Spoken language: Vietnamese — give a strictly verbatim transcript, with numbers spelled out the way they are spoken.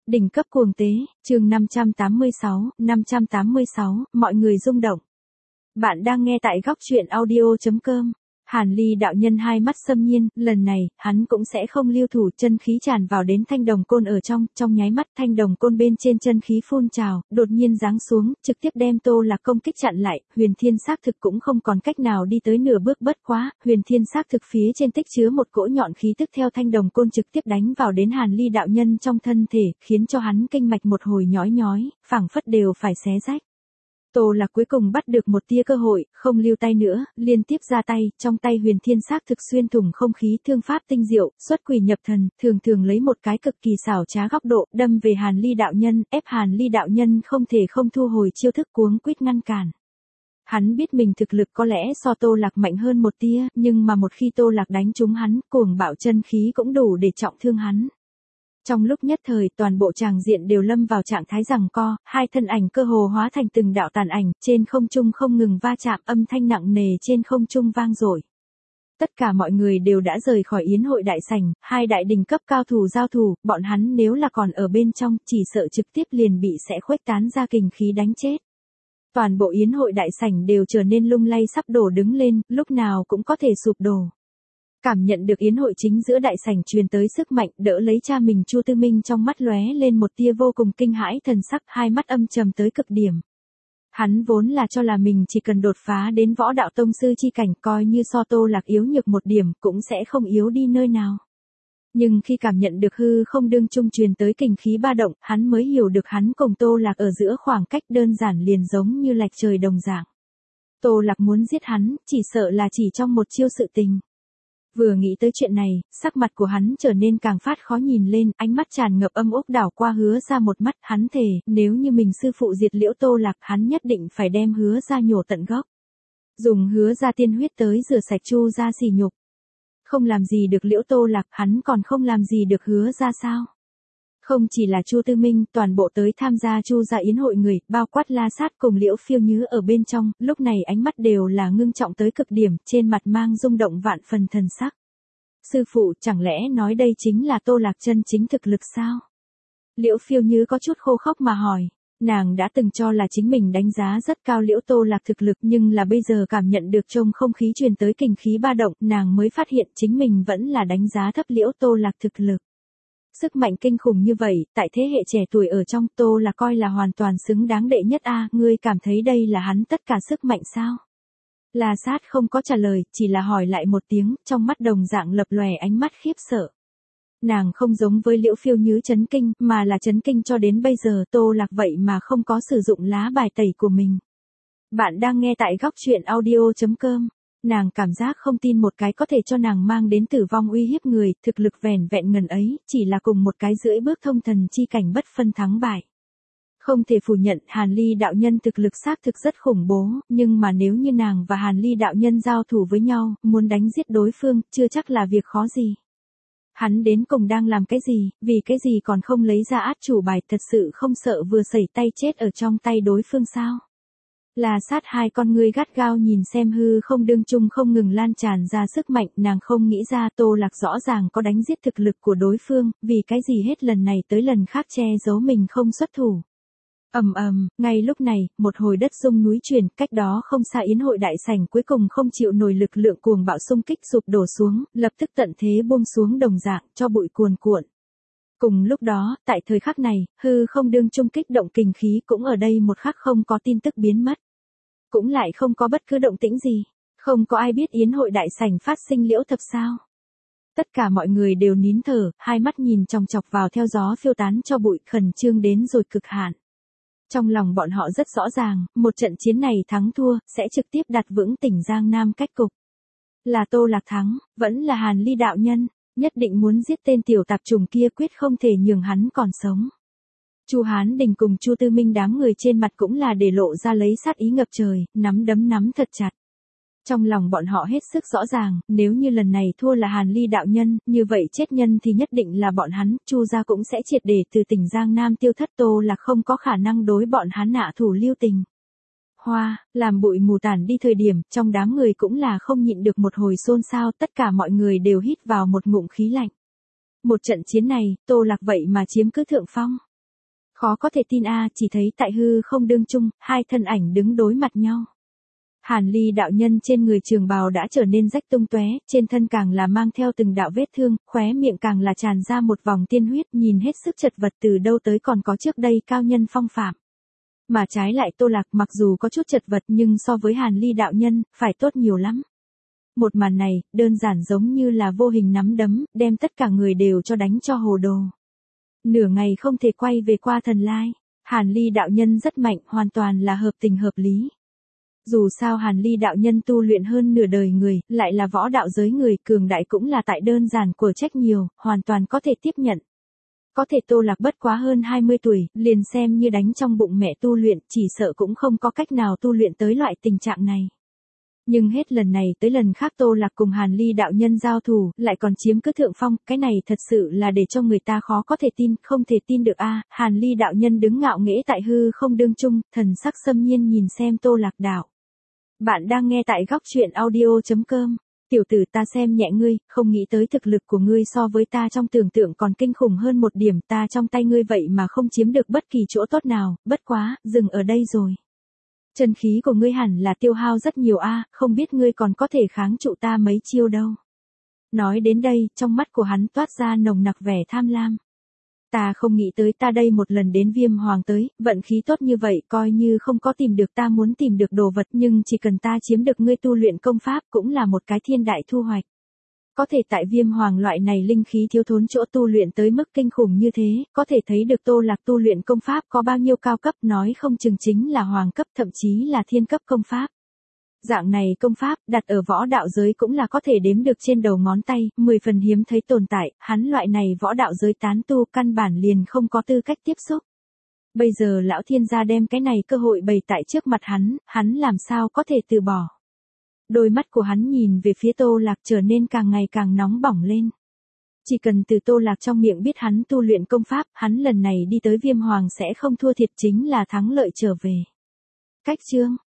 Đỉnh cấp cuồng tế, chương năm trăm tám mươi sáu, năm trăm tám mươi sáu, mọi người rung động. Bạn đang nghe tại góc truyện audio chấm com. Hàn Ly đạo nhân hai mắt xâm nhiên, lần này, hắn cũng sẽ không lưu thủ, chân khí tràn vào đến thanh đồng côn ở trong, trong nháy mắt thanh đồng côn bên trên chân khí phun trào, đột nhiên giáng xuống, trực tiếp đem Tô Lạc công kích chặn lại, Huyền Thiên xác thực cũng không còn cách nào đi tới nửa bước, bất quá, Huyền Thiên xác thực phía trên tích chứa một cỗ nhọn khí tức theo thanh đồng côn trực tiếp đánh vào đến Hàn Ly đạo nhân trong thân thể, khiến cho hắn kinh mạch một hồi nhói nhói, phảng phất đều phải xé rách. Tô Lạc cuối cùng bắt được một tia cơ hội, không lưu tay nữa, liên tiếp ra tay, trong tay Huyền Thiên xác thực xuyên thủng không khí thương pháp tinh diệu, xuất quỷ nhập thần, thường thường lấy một cái cực kỳ xảo trá góc độ, đâm về Hàn Ly đạo nhân, ép Hàn Ly đạo nhân không thể không thu hồi chiêu thức, cuống quýt ngăn cản. Hắn biết mình thực lực có lẽ so Tô Lạc mạnh hơn một tia, nhưng mà một khi Tô Lạc đánh trúng hắn, cuồng bạo chân khí cũng đủ để trọng thương hắn. Trong lúc nhất thời, toàn bộ tràng diện đều lâm vào trạng thái giằng co, hai thân ảnh cơ hồ hóa thành từng đạo tàn ảnh, trên không trung không ngừng va chạm, âm thanh nặng nề trên không trung vang dội. Tất cả mọi người đều đã rời khỏi yến hội đại sảnh, hai đại đỉnh cấp cao thủ giao thủ, bọn hắn nếu là còn ở bên trong, chỉ sợ trực tiếp liền bị sẽ khuếch tán ra kình khí đánh chết. Toàn bộ yến hội đại sảnh đều trở nên lung lay sắp đổ đứng lên, lúc nào cũng có thể sụp đổ. Cảm nhận được yến hội chính giữa đại sảnh truyền tới sức mạnh, đỡ lấy cha mình Chu Tư Minh trong mắt lóe lên một tia vô cùng kinh hãi thần sắc, hai mắt âm trầm tới cực điểm. Hắn vốn là cho là mình chỉ cần đột phá đến võ đạo tông sư chi cảnh, coi như so Tô Lạc yếu nhược một điểm, cũng sẽ không yếu đi nơi nào. Nhưng khi cảm nhận được hư không đương trung truyền tới kình khí ba động, hắn mới hiểu được hắn cùng Tô Lạc ở giữa khoảng cách đơn giản liền giống như lệch trời đồng dạng. Tô Lạc muốn giết hắn, chỉ sợ là chỉ trong một chiêu sự tình. Vừa nghĩ tới chuyện này, sắc mặt của hắn trở nên càng phát khó nhìn lên, ánh mắt tràn ngập âm ốc đảo qua Hứa Ra một mắt, hắn thề, nếu như mình sư phụ diệt Liễu Tô Lạc, hắn nhất định phải đem Hứa Ra nhổ tận gốc. Dùng Hứa Ra tiên huyết tới rửa sạch Chu Ra sỉ nhục. Không làm gì được Liễu Tô Lạc, hắn còn không làm gì được Hứa Ra sao? Không chỉ là Chu Tư Minh, toàn bộ tới tham gia Chu Gia yến hội người, bao quát La Sát cùng Liễu Phiêu Nhứ ở bên trong, lúc này ánh mắt đều là ngưng trọng tới cực điểm, trên mặt mang rung động vạn phần thần sắc. Sư phụ, chẳng lẽ nói đây chính là Tô Lạc chân chính thực lực sao? Liễu Phiêu Nhứ có chút khô khốc mà hỏi. Nàng đã từng cho là chính mình đánh giá rất cao Liễu Tô Lạc thực lực, nhưng là bây giờ cảm nhận được trong không khí truyền tới kình khí ba động, nàng mới phát hiện chính mình vẫn là đánh giá thấp Liễu Tô Lạc thực lực. Sức mạnh kinh khủng như vậy, tại thế hệ trẻ tuổi ở trong Tô Lạc coi là hoàn toàn xứng đáng đệ nhất a, ngươi cảm thấy đây là hắn tất cả sức mạnh sao? La Sát không có trả lời, chỉ là hỏi lại một tiếng, trong mắt đồng dạng lập lòe ánh mắt khiếp sợ. Nàng không giống với Liễu Phiêu Nhứ chấn kinh, mà là chấn kinh cho đến bây giờ Tô Lạc vậy mà không có sử dụng lá bài tẩy của mình. Bạn đang nghe tại góc truyện audio chấm com. Nàng cảm giác không tin một cái có thể cho nàng mang đến tử vong uy hiếp người, thực lực vẻn vẹn ngần ấy, chỉ là cùng một cái rưỡi bước thông thần chi cảnh bất phân thắng bại. Không thể phủ nhận, Hàn Ly đạo nhân thực lực xác thực rất khủng bố, nhưng mà nếu như nàng và Hàn Ly đạo nhân giao thủ với nhau, muốn đánh giết đối phương, chưa chắc là việc khó gì. Hắn đến cùng đang làm cái gì, vì cái gì còn không lấy ra át chủ bài, thật sự không sợ vừa sẩy tay chết ở trong tay đối phương sao? La Sát hai con ngươi gắt gao nhìn xem hư không đương trung không ngừng lan tràn ra sức mạnh, nàng không nghĩ ra Tô Lạc rõ ràng có đánh giết thực lực của đối phương, vì cái gì hết lần này tới lần khác che giấu mình không xuất thủ. Ầm ầm, ngay lúc này, một hồi đất rung núi chuyển, cách đó không xa yến hội đại sảnh cuối cùng không chịu nổi lực lượng cuồng bạo xung kích sụp đổ xuống, lập tức tận thế buông xuống đồng dạng, cho bụi cuồn cuộn. Cùng lúc đó, tại thời khắc này, hư không đương trung kích động kình khí cũng ở đây một khắc không có tin tức biến mất. Cũng lại không có bất cứ động tĩnh gì, không có ai biết yến hội đại sảnh phát sinh liễu thập sao. Tất cả mọi người đều nín thở, hai mắt nhìn chòng chọc vào theo gió phiêu tán cho bụi, khẩn trương đến rồi cực hạn. Trong lòng bọn họ rất rõ ràng, một trận chiến này thắng thua, sẽ trực tiếp đặt vững tỉnh Giang Nam cách cục. Là Tô Lạc thắng, vẫn là Hàn Ly đạo nhân, nhất định muốn giết tên tiểu tạp trùng kia, quyết không thể nhường hắn còn sống. Chu Hán Đình cùng Chu Tư Minh đám người trên mặt cũng là để lộ ra lấy sát ý ngập trời, nắm đấm nắm thật chặt. Trong lòng bọn họ hết sức rõ ràng, nếu như lần này thua là Hàn Ly đạo nhân, như vậy chết nhân thì nhất định là bọn hắn, Chu gia cũng sẽ triệt để từ tỉnh Giang Nam tiêu thất, Tô Lạc không có khả năng đối bọn hắn hạ thủ lưu tình. Hoa, làm bụi mù tản đi thời điểm, trong đám người cũng là không nhịn được một hồi xôn xao, tất cả mọi người đều hít vào một ngụm khí lạnh. Một trận chiến này, Tô Lạc vậy mà chiếm cứ thượng phong. Khó có thể tin a, chỉ thấy tại hư không đương chung, hai thân ảnh đứng đối mặt nhau. Hàn Ly đạo nhân trên người trường bào đã trở nên rách tung tóe, trên thân càng là mang theo từng đạo vết thương, khóe miệng càng là tràn ra một vòng tiên huyết, nhìn hết sức chật vật, từ đâu tới còn có trước đây cao nhân phong phạm. Mà trái lại Tô Lạc mặc dù có chút chật vật nhưng so với Hàn Ly đạo nhân, phải tốt nhiều lắm. Một màn này, đơn giản giống như là vô hình nắm đấm, đem tất cả người đều cho đánh cho hồ đồ. Nửa ngày không thể quay về qua thần lai. Hàn Ly đạo nhân rất mạnh, hoàn toàn là hợp tình hợp lý. Dù sao Hàn Ly đạo nhân tu luyện hơn nửa đời người, lại là võ đạo giới người, cường đại cũng là tại đơn giản của trách nhiều, hoàn toàn có thể tiếp nhận. Có thể Tô Lạc bất quá hơn hai mươi tuổi, liền xem như đánh trong bụng mẹ tu luyện, chỉ sợ cũng không có cách nào tu luyện tới loại tình trạng này. Nhưng hết lần này tới lần khác Tô Lạc cùng Hàn Ly đạo nhân giao thủ, lại còn chiếm cứ thượng phong, cái này thật sự là để cho người ta khó có thể tin, không thể tin được a. Hàn Ly đạo nhân đứng ngạo nghễ tại hư không đương chung, thần sắc xâm nhiên nhìn xem Tô Lạc đạo. Bạn đang nghe tại góc truyện audio chấm com. Tiểu tử, ta xem nhẹ ngươi, không nghĩ tới thực lực của ngươi so với ta trong tưởng tượng còn kinh khủng hơn một điểm, ta trong tay ngươi vậy mà không chiếm được bất kỳ chỗ tốt nào, bất quá, dừng ở đây rồi. Chân khí của ngươi hẳn là tiêu hao rất nhiều a, không biết ngươi còn có thể kháng trụ ta mấy chiêu đâu. Nói đến đây, trong mắt của hắn toát ra nồng nặc vẻ tham lam. Ta không nghĩ tới ta đây một lần đến Viêm Hoàng tới, vận khí tốt như vậy, coi như không có tìm được ta muốn tìm được đồ vật, nhưng chỉ cần ta chiếm được ngươi tu luyện công pháp cũng là một cái thiên đại thu hoạch. Có thể tại Viêm Hoàng loại này linh khí thiếu thốn chỗ tu luyện tới mức kinh khủng như thế, có thể thấy được Tô Lạc tu luyện công pháp có bao nhiêu cao cấp, nói không chừng chính là hoàng cấp, thậm chí là thiên cấp công pháp. Dạng này công pháp, đặt ở võ đạo giới cũng là có thể đếm được trên đầu ngón tay, mười phần hiếm thấy tồn tại, hắn loại này võ đạo giới tán tu căn bản liền không có tư cách tiếp xúc. Bây giờ lão thiên gia đem cái này cơ hội bày tại trước mặt hắn, hắn làm sao có thể từ bỏ. Đôi mắt của hắn nhìn về phía Tô Lạc trở nên càng ngày càng nóng bỏng lên. Chỉ cần từ Tô Lạc trong miệng biết hắn tu luyện công pháp, hắn lần này đi tới Viêm Hoàng sẽ không thua thiệt, chính là thắng lợi trở về. Cách chương